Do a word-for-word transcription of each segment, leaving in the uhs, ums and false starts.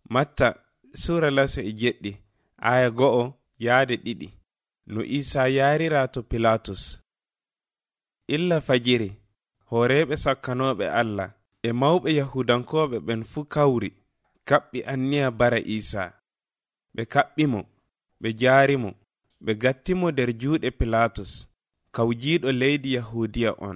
Matta sura laso e jeɗɗi aya go'o yaade ɗiɗi. No Isa yarira to Pilatus. Illa fajiri horeɓe sakkanoɓe Allah e mawɓe yahudankoɓe ɓen fu kawri kaɓɓi anniya bara Isa. Ɓe kaɓɓimo, ɓe jaarimo, ɓe gattimo nder juuɗe Pilatus, kawjiiɗo leydi Yahudiya on.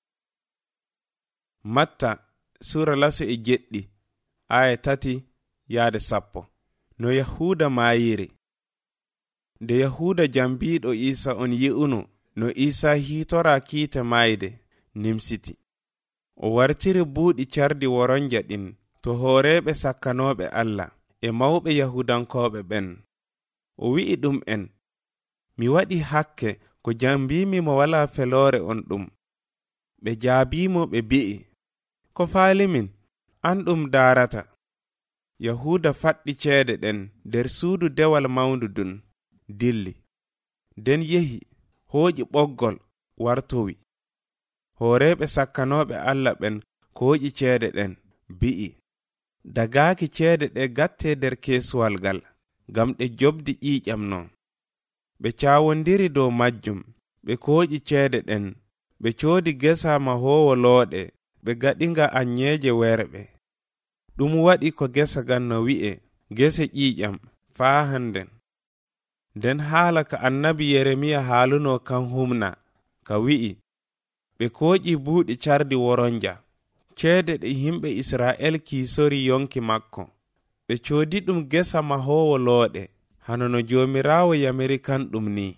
Matta sura laso e jeɗɗi aya tati yaade sappo. No Yahuda mayiri. Nde Yahuda jambiɗo Isa on yi'uno no Isa hitora kiite mayde nimsiti. O wartiri buuɗi cardi woronja ɗin to horeɓe sakkanoɓe Allah e mawɓe yahudankoɓe ɓen. O wi'i ɗum en, mi waɗi hakke ko jambimi mo wala felore on ɗum. Ɓe jaabimo ɓe bi'i, ko faalimin an ɗum darata. Yahuda faɗɗi ceede ɗen nder suudu dewal mawndu dun dilli. Den yehi hooƴi ɓoggol wartowi. Horeɓe sakkanoɓe Allah ɓen kooƴi ceede ɗen bi'i, dagaaki ceede ɗe gatte nder keesuwal gal, gam ɗe jobdi ƴiiƴam non. Ɓe caawondiri dow majjum, ɓe kooƴi ceede ɗen, ɓe coodi gesa mahoowo looɗe, ɓe gaɗinga anyeeje werɓe. Ɗum waɗi ko gesa gan no wi'e gese ƴiiƴam faa handen. Nden haala ka annabi Yeremiya haaluno kan humna, ka wi'i, ɓe kooƴi buuɗi cardi woronja, ceede ɗe yimɓe Isra'el kiisori yonki makko. Ɓe coodi ɗum gesa mahoowo looɗe, hano no joomiraawo yamiri kan ɗum ni.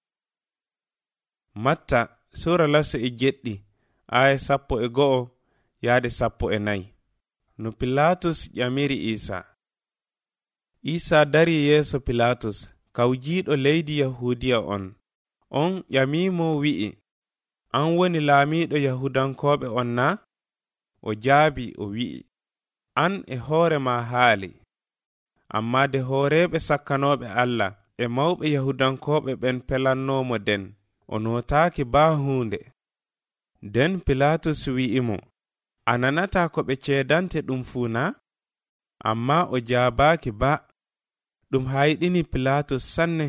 Matta sura laso e jeɗɗi aya sappo e go'o yaade sappo e nayi. No Pilatus ƴamiri Isa. Isa dari yeeso Pilatus, kawjiiɗo leydi Yahudiya on. On ƴamimo wi'i, an woni laamiiɗo yahudankoɓe on na? O jaabi o wi'i, an e hoore ma haali. Amma de horeɓe sakkanoɓe Allah e mawɓe yahudankoɓe ɓen pelannomo den, o notaaki baa hunde. Den Pilatus wi'imo, a nanata ko ɓe ceedante ɗum fuu na? Amma o jaabaaki ba. Ɗum hayɗini Pilatus sanne.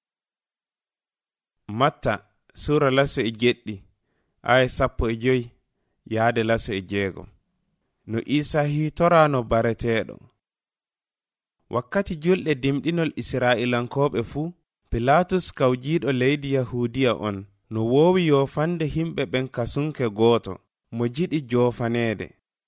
Matta sura laso e jeɗɗi aya sappo e joyi yaade laso e jeegom. No Isa hitorano bareteeɗo. Wakkati julɗe dimɗinol Isra'ilankoɓe fuu, Pilatus kawjiiɗo leydi Yahudiya on no woowi yoofande himɓe ɓen kasunke gooto mo jiɗi joofaneede.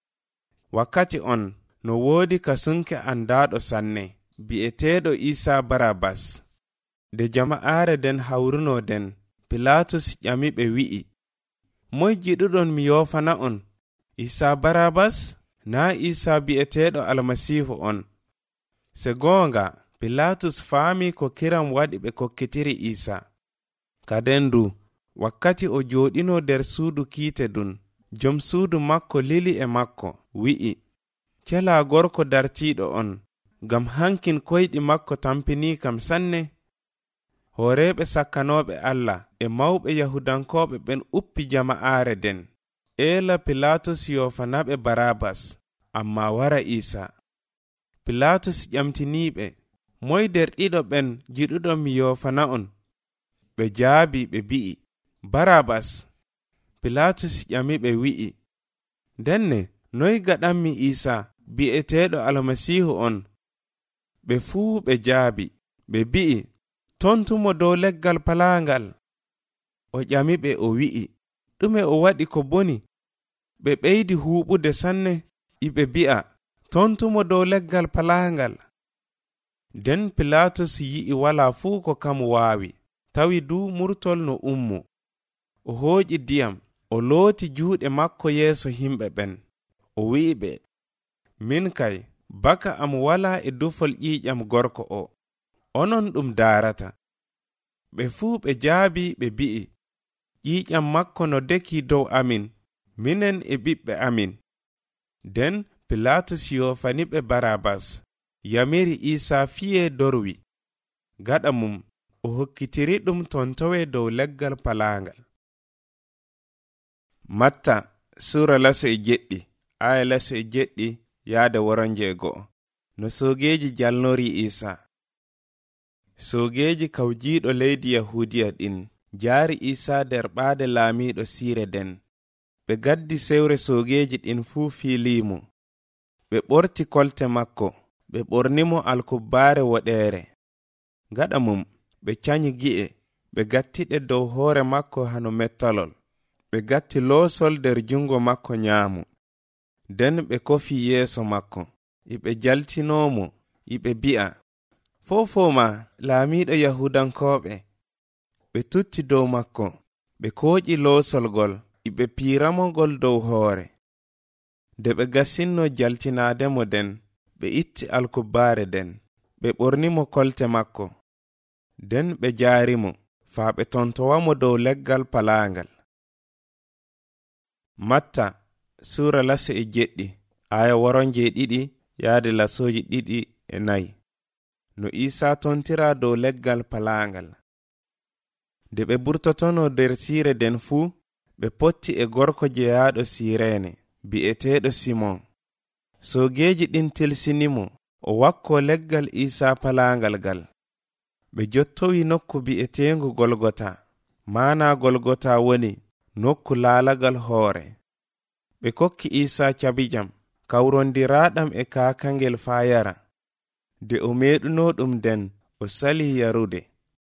Wakkati on no woodi kasunke andaaɗo sanne bi'eteeɗo Isa Barabas. Nde jama'aare den hawruno den, Pilatus ƴami ɓe wi'i, moy jiɗuɗon mi yoofana on, Isa Barabas na Isa bi'eteeɗo Almasiihu on? Se goonga, Pilatus faami ko kiram waɗi ɓe kokkitiri Isa. Kadendu wakkati o jooɗino nder suudu kiite dun, jom suudu makko lili e makko wi'i, cela gorko dartiiɗo on, gam hankin koyɗi makko tampini kam sanne. Horeɓe sakkanoɓe Allah e mawɓe yahudankoɓe ɓen uppi jama'aare den. Ela Pilatus yoofanaɓe Barabas, amma wara Isa. Pilatus ƴamtiniɓe, moy nder ɗiɗo ɓen jiɗuɗon mi yoofana on? Ɓe jaabi ɓe bi'i, Barabas. Pilatus ƴami ɓe wi'i, denne noy gaɗanmi Isa bi'eteeɗo Almasiihu on? Ɓe fuu ɓe jaabi ɓe bi'i, tontumo dow leggal palaangal. O ƴami ɓe o wi'i, ɗume o waɗi ko boni? Ɓe ɓeydi huuɓude sanne, iɓe bi'a, tontumo dow leggal palaangal. Den Pilatus yi'i wala fuu ko kam waawi, tawi du murtol no ummo. O hooƴi diyam, o looti juuɗe makko yeeso himɓe ɓen. O wi'i ɓe, min kay, baka am wala e dufol ƴiiƴam gorko o, onon ɗum daarata. Ɓe fuu ɓe jaabi ɓe bi'i, ƴiiƴam makko no deki dow amin, minen e ɓiɓɓe amin. Den Pilatus yoofani ɓe Barabas, yamiri Isa fiye dorwi. Gaɗa mum, o hokkitiri ɗum tontowe dow leggal palaangal. Matta sura laso e jeɗɗi aya laso e jeɗɗi yaade woronje go'o. no soogeeji jalnori Isa. Soogeeji kawjiiɗo leydi Yahudiya ɗin jaari Isa nder ɓaade laamiiɗo siire den. Ɓe gaddi sewre soogeeji ɗin fuu fiiliimo. Ɓe ɓorti kolte makko, ɓe ɓornimo alkubbaare woɗeere. Gaɗa mum, ɓe canyi gi'e, ɓe gattiɗe dow hoore makko hano mettalol. Ɓe gatti loosol nder jungo makko nyaamu. Den ɓe kofi yeeso makko, iɓe jaltinoomo, iɓe bi'a, fofo ma laamiiɗo Yahudankooɓe. Ɓe tutti dow makko, ɓe kooƴi loosol gol, iɓe piiramo gol dow hoore. Nde ɓe gasinno jaltinaademo den, ɓe itti alkubbaare den, ɓe ɓornimo kolte makko. Den ɓe jaarimo, faa ɓe tontowamo dow leggal palaangal. Matta suura laso e jeɗɗi, aya woronje ɗiɗi yaade lasoji ɗiɗi e nayi. No Isa tontira dow leggal palaangal. Nde ɓe burtotono nder siire den fuu, ɓe potti e gorko jeyaaɗo Sireene, bi'eteeɗo Simon. Soogeeji ɗin tilsinimo o wakko leggal Isa palaangal gal. Ɓe jottowi nokku bi'eteengu Golgota. Maana Golgota woni nokku laalagal hoore. Ɓe kokki Isa cabijam, kawrondiraaɗam e kaakangel faa yara. Nde o meeɗuno ɗum den, o sali yarude.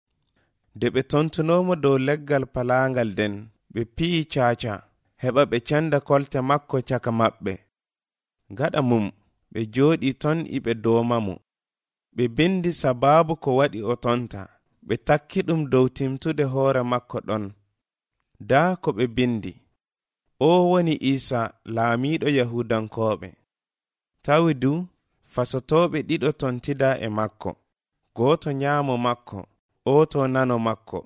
Nde ɓe tontunomo dow leggal palaangal den, ɓe pi'i caaca, heɓa ɓe canda kolte makko caka maɓɓe. Gaɗa mum, ɓe jooɗi ton iɓe doomamo. Ɓe bindi sabaabu ko waɗi o tonta. Ɓe takki ɗum dow timtude hoore makko ɗon. Daa ko ɓe bindi, o woni Isa laamiiɗo Yahudankooɓe. Tawi du fasotooɓe ɗiɗo tontida e makko, gooto nyaamo makko, o to nano makko.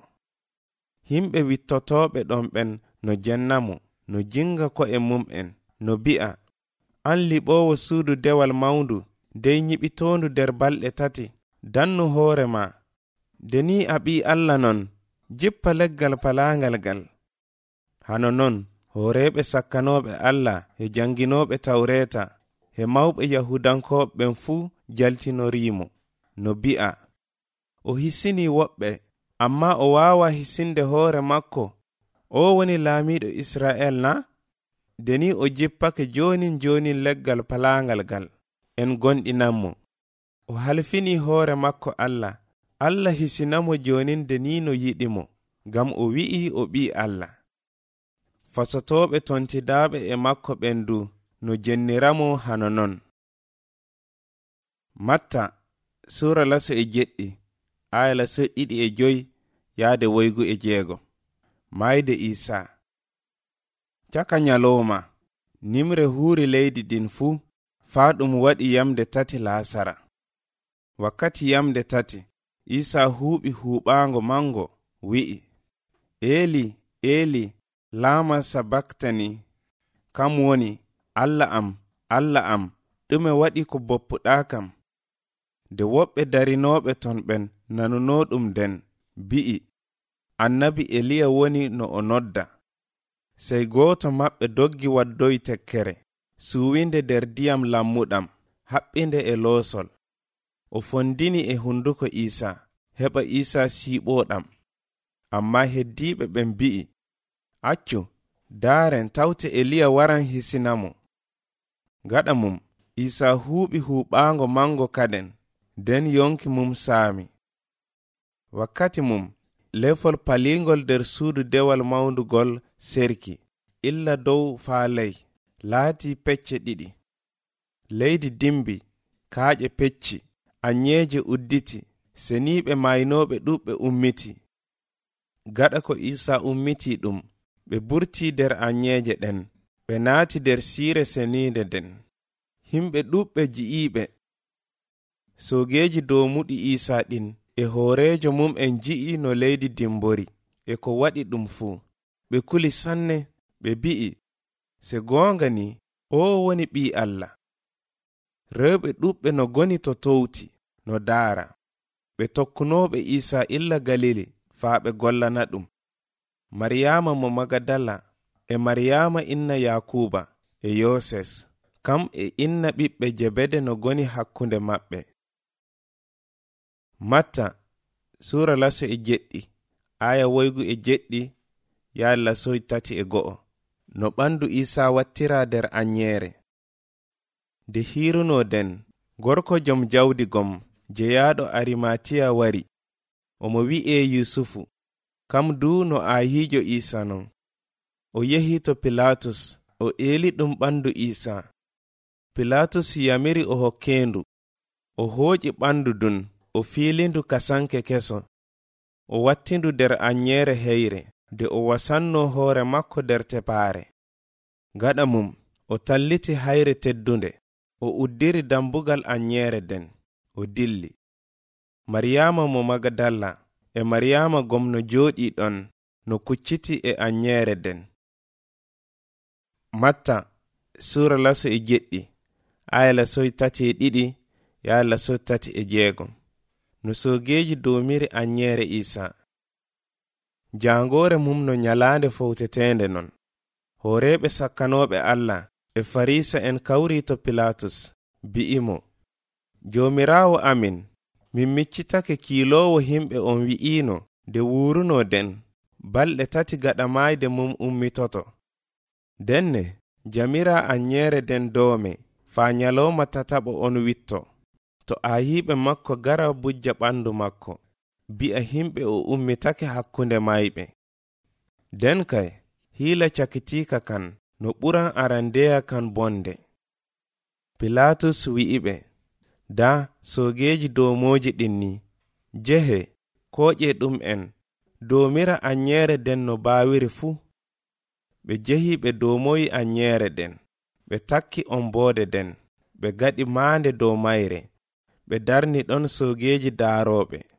Himɓe wittotooɓe ɗon ɓen no jennamo, no jinga ko'e mum'en, no bi'a, an liɓoowo suudu dewal mawndu, dey nyiɓitoondu nder balɗe tati, dannu hoore ma. Deni a ɓii Allah non, jippa leggal palaangal gal. Hano non, hooreeɓe sakkanooɓe Allah e janginooɓe tawreeta e mawɓe Yahudankooɓe fuu jaltinoriimo, no bi'a, o hisini woɓɓe, amma o waawa hisinde hoore makko. O woni laamiiɗo Isra'el na? Deni o jippake joonin joonin leggal palaangal gal, en gonɗinanmo. O halfini hoore makko Allah. Allah hisinamo joonin deni no yiɗimo, ngam o wi'i o ɓii Allah. Fasotooɓe tontidaaɓe e makko ɓendu no jenniramo hano non. Matta suura laso e jeɗɗi, aya laso ɗiɗi e joyi yaade woygu e jeego. Mayde Isa. Caka nyalooma, nimre huuri leydi din fuu, faa ɗum waɗi yamde tati laasara. Wakkati yamde tati, Isa huuɓi huuɓaango mango, wi'i, Eli, Eli, lama sabaktani, kam woni, Allah am, Allah am, ɗume waɗi ko boppuɗaa kam? Nde woɓɓe darinooɓe ton ɓen nanuno ɗum den, bi'i, annabi Eliya woni no o nodda. Sey gooto maɓɓe doggi waddoyi tekkere, suwinde nder diyam lammuɗam, haɓɓinde e loosol. O fondini e hunduko Isa, heɓa Isa siiɓoɗam. Amma heddiiɓe ɓen bi'i, accu, daaren tawte Eliya waran hisinamo. Gaɗa mum, Isa huuɓi huuɓaango mango kaden, den yonki mum saami. Wakkati mum, lefol palingol nder suudu dewal mawndugol serki, illa dow faa ley, laati pecce ɗiɗi. Leydi dimbi, kaaƴe pecci, anyeeje udditi, seniiɓe maynooɓe ɗuɓɓe ummiti. Gaɗa ko Isa ummiti ɗum, ɓe burti nder anyeeje ɗen, ɓe naati nder siire seniinde den. Himɓe ɗuɓɓe ji'iiɓe. Soogeeji dow muɗi Isa ɗin e hooreejo mum en ji'i no leydi dimbori e ko waɗi ɗum fuu. Ɓe kuli sanne, ɓe bi'i, se goonga ni, o woni ɓii Allah. Rewɓe ɗuɓɓe no goni to towti, no daara. Ɓe tokkunooɓe Isa illa Galili faa ɓe gollana ɗum. Maryaama mo Magadala e Maryaama inna Yakuba e Yoses, kam e inna ɓiɓɓe Jebede no goni hakkunde maɓɓe. Matta sura laso e jeɗɗi aya woygu e jeɗɗi yaa lasoy tati e go'o. No ɓandu Isa wattira der anyere. De hiruno den gorko jom jawdi gom jeyaɗo Arimatiya wari. Omo wi'e Yusufu, kam du no ayijo Isa non. O yehi to Pilatus, o eli ɗum ɓandu Isa. Pilatus yamiri o hokkendu. O hooƴi ɓandu dun, o filindu kasanke keso. O wattindu der anyere heyre, de o wasanno hoore makko der tepare. Gaɗa mum, o talliti hayre teddunde. O uddiri dambugal anyere den, o dilli. Maryama mo Magadalla e Maryama gomno jooɗi ɗon no kucciti e anyere den. Matta sura laso e jeɗɗi aya lasoy tati e ɗiɗi yaa laso tati e jeegom. No soogeji domiri anyere Isa. Jangore mum no nyalande fowtetende non. Horeɓe sakkanoɓe Allah e farisa en kawri to Pilatus bi'imo, Jomirawo amin, min miccitake kiilowo himɓe on wi'ino de wuruno den balɗe tati gaɗa mayde mum ummitoto. Denne jamira anyere den doome fa nyaloma tataɓo on witto. To ayiɓe makko gara bujja ɓandu makko, bi'a himɓe o ummitake hakkunde mayɓe. Den kay hiila cakitika kan no ɓuran arandeya kan bonde. Pilatus wi'iɓe, da soogeji domoji ɗinni, jehe koƴe ɗum en, domira anyere den no bawiri fu. Ɓe jehi ɓe domoyi anyere den, ɓe takki ombode den, ɓe gaɗi maande dow mayre, ɓe darni ɗon soogeji daaroɓe.